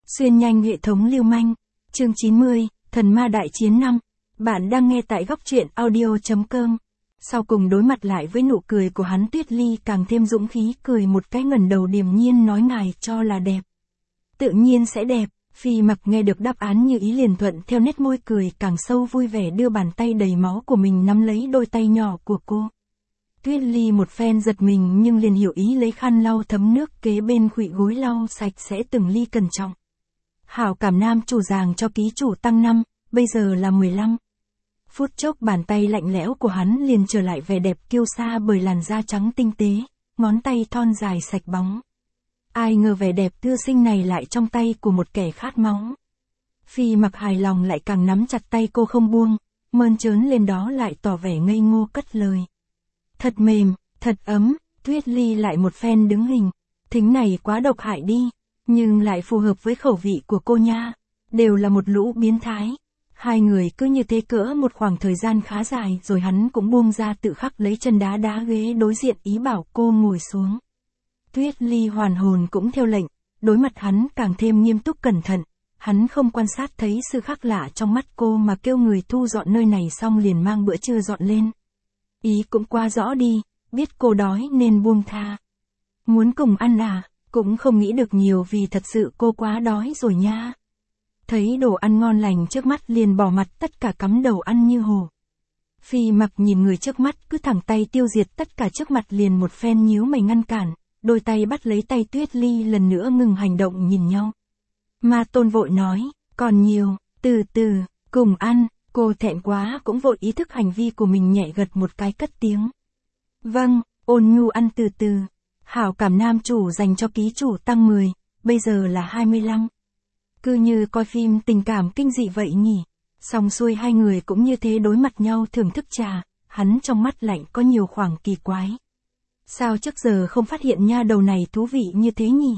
Xuyên nhanh hệ thống lưu manh. Chương 90, Thần ma đại chiến 5. Bạn đang nghe tại góc truyện audio.com. Sau cùng đối mặt lại với nụ cười của hắn, Tuyết Ly càng thêm dũng khí cười một cái, ngẩng đầu điềm nhiên nói: ngài cho là đẹp. Tự nhiên sẽ đẹp. Phi Mặc nghe được đáp án như ý liền thuận theo, nét môi cười càng sâu vui vẻ, đưa bàn tay đầy máu của mình nắm lấy đôi tay nhỏ của cô. Tuyết Ly một phen giật mình nhưng liền hiểu ý, lấy khăn lau thấm nước kế bên khuỵu gối lau sạch sẽ từng ly cẩn trọng. Hảo cảm nam chủ giàng cho ký chủ tăng 5, bây giờ là 15. Phút chốc bàn tay lạnh lẽo của hắn liền trở lại vẻ đẹp kiêu sa bởi làn da trắng tinh tế, ngón tay thon dài sạch bóng. Ai ngờ vẻ đẹp tươi xinh này lại trong tay của một kẻ khát máu. Phi Mặc hài lòng lại càng nắm chặt tay cô không buông, mơn trớn lên đó lại tỏ vẻ ngây ngô cất lời. Thật mềm, thật ấm. Tuyết Ly lại một phen đứng hình. Thính này quá độc hại đi, nhưng lại phù hợp với khẩu vị của cô nha. Đều là một lũ biến thái. Hai người cứ như thế cỡ một khoảng thời gian khá dài rồi hắn cũng buông ra, tự khắc lấy chân đá đá ghế đối diện, ý bảo cô ngồi xuống. Tuyết Ly hoàn hồn cũng theo lệnh, đối mặt hắn càng thêm nghiêm túc cẩn thận. Hắn không quan sát thấy sự khác lạ trong mắt cô mà kêu người thu dọn nơi này xong liền mang bữa trưa dọn lên. Ý cũng quá rõ đi, biết cô đói nên buông tha. Muốn cùng ăn à, cũng không nghĩ được nhiều vì thật sự cô quá đói rồi nha. Thấy đồ ăn ngon lành trước mắt liền bỏ mặt tất cả cắm đầu ăn như hổ. Phi Mặc nhìn người trước mắt cứ thẳng tay tiêu diệt tất cả trước mặt liền một phen nhíu mày ngăn cản, đôi tay bắt lấy tay Tuyết Ly lần nữa ngừng hành động nhìn nhau. Ma Tôn vội nói, còn nhiều, từ từ, cùng ăn. Cô thẹn quá cũng vội ý thức hành vi của mình, nhẹ gật một cái cất tiếng. Vâng, ôn nhu ăn từ từ. Hảo cảm nam chủ dành cho ký chủ tăng 10, bây giờ là 25. Cứ như coi phim tình cảm kinh dị vậy nhỉ. Xong xuôi hai người cũng như thế đối mặt nhau thưởng thức trà, hắn trong mắt lạnh có nhiều khoảng kỳ quái. Sao trước giờ không phát hiện nha đầu này thú vị như thế nhỉ?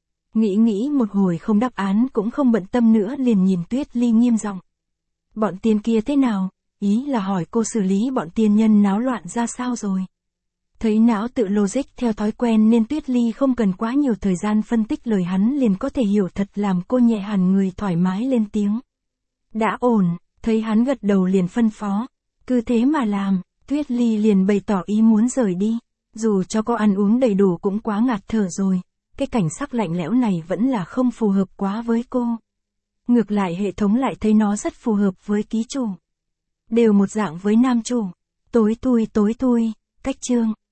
Nghĩ một hồi không đáp án cũng không bận tâm nữa, liền nhìn Tuyết Ly nghiêm giọng. Bọn tiên kia thế nào? Ý là hỏi cô xử lý bọn tiên nhân náo loạn ra sao rồi? Thấy não tự logic theo thói quen nên Tuyết Ly không cần quá nhiều thời gian phân tích lời hắn liền có thể hiểu, thật làm cô nhẹ hẳn người, thoải mái lên tiếng. Đã ổn. Thấy hắn gật đầu liền phân phó. Cứ thế mà làm. Tuyết Ly liền bày tỏ ý muốn rời đi. Dù cho có ăn uống đầy đủ cũng quá ngạt thở rồi. Cái cảnh sắc lạnh lẽo này vẫn là không phù hợp quá với cô. Ngược lại hệ thống lại thấy nó rất phù hợp với ký chủ. Đều một dạng với nam chủ. Tối thui, cách chương.